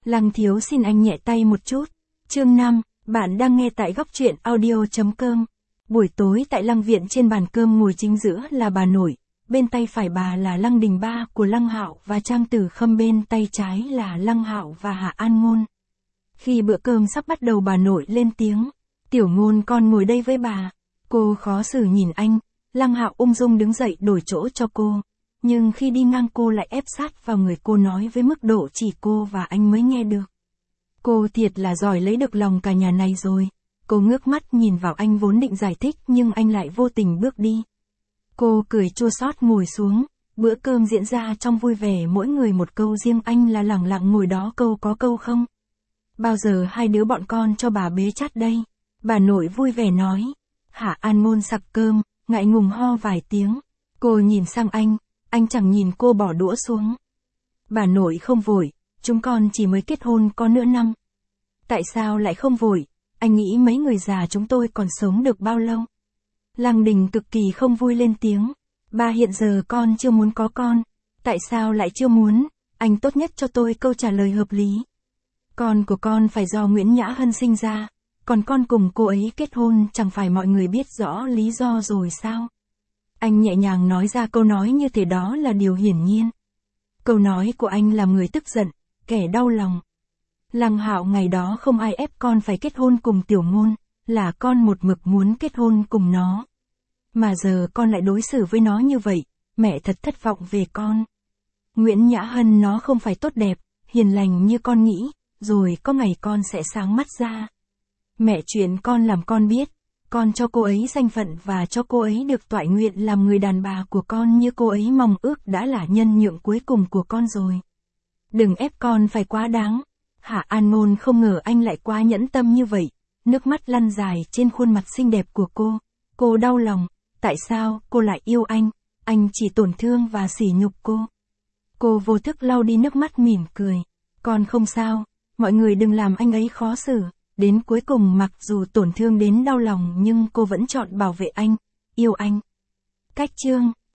Lăng Thiếu xin anh nhẹ tay một chút. Chương 5, bạn đang nghe tại góc truyện audio.com. Buổi tối tại Lăng Viện, trên bàn cơm ngồi chính giữa là bà nội, bên tay phải bà là Lăng Đình, ba của Lăng Hạo và Trang Tử Khâm, bên tay trái là Lăng Hạo và Hạ An Ngôn. Khi bữa cơm sắp bắt đầu, bà nội lên tiếng, "Tiểu Ngôn, con ngồi đây với bà." Cô khó xử nhìn anh. Lăng Hạo ung dung đứng dậy đổi chỗ cho cô, nhưng khi đi ngang cô lại ép sát vào người cô, nói với mức độ chỉ cô và anh mới nghe được. Cô thiệt là giỏi lấy được lòng cả nhà này rồi. Cô ngước mắt nhìn vào anh, vốn định giải thích nhưng anh lại vô tình bước đi. Cô cười chua xót ngồi xuống. Bữa cơm diễn ra trong vui vẻ, mỗi người một câu, riêng anh là lẳng lặng ngồi đó câu có câu không. "Bao giờ hai đứa bọn con cho bà bế chát đây?" Bà nội vui vẻ nói. Hạ An Ngôn sặc cơm, ngại ngùng ho vài tiếng. Cô nhìn sang anh chẳng nhìn cô, bỏ đũa xuống. Bà nội không vội, "Chúng con chỉ mới kết hôn có nửa năm." "Tại sao lại không vội? Anh nghĩ mấy người già chúng tôi còn sống được bao lâu?" Lăng Đình cực kỳ không vui lên tiếng. "Ba, hiện giờ con chưa muốn có con." "Tại sao lại chưa muốn? Anh tốt nhất cho tôi câu trả lời hợp lý." "Con của con phải do Nguyễn Nhã Hân sinh ra, còn con cùng cô ấy kết hôn, chẳng phải mọi người biết rõ lý do rồi sao?" Anh nhẹ nhàng nói ra câu nói như thể đó là điều hiển nhiên. Câu nói của anh làm người tức giận, kẻ đau lòng. Lăng Hạo ngày đó không ai ép con phải kết hôn cùng Tiểu Ngôn, là con một mực muốn kết hôn cùng nó. Mà giờ con lại đối xử với nó như vậy, mẹ thật thất vọng về con. Nguyễn Nhã Hân nó không phải tốt đẹp, hiền lành như con nghĩ, rồi có ngày con sẽ sáng mắt ra. Mẹ, chuyện con làm con biết, con cho cô ấy danh phận và cho cô ấy được toại nguyện làm người đàn bà của con như cô ấy mong ước, đã là nhân nhượng cuối cùng của con rồi. Đừng ép con phải quá đáng." Hạ An Ngôn không ngờ anh lại quá nhẫn tâm như vậy, nước mắt lăn dài trên khuôn mặt xinh đẹp của cô. Cô đau lòng, tại sao cô lại yêu anh chỉ tổn thương và sỉ nhục cô. Cô vô thức lau đi nước mắt, mỉm cười. "Con không sao, mọi người đừng làm anh ấy khó xử." Đến cuối cùng mặc dù tổn thương đến đau lòng nhưng cô vẫn chọn bảo vệ anh, yêu anh. Cách chương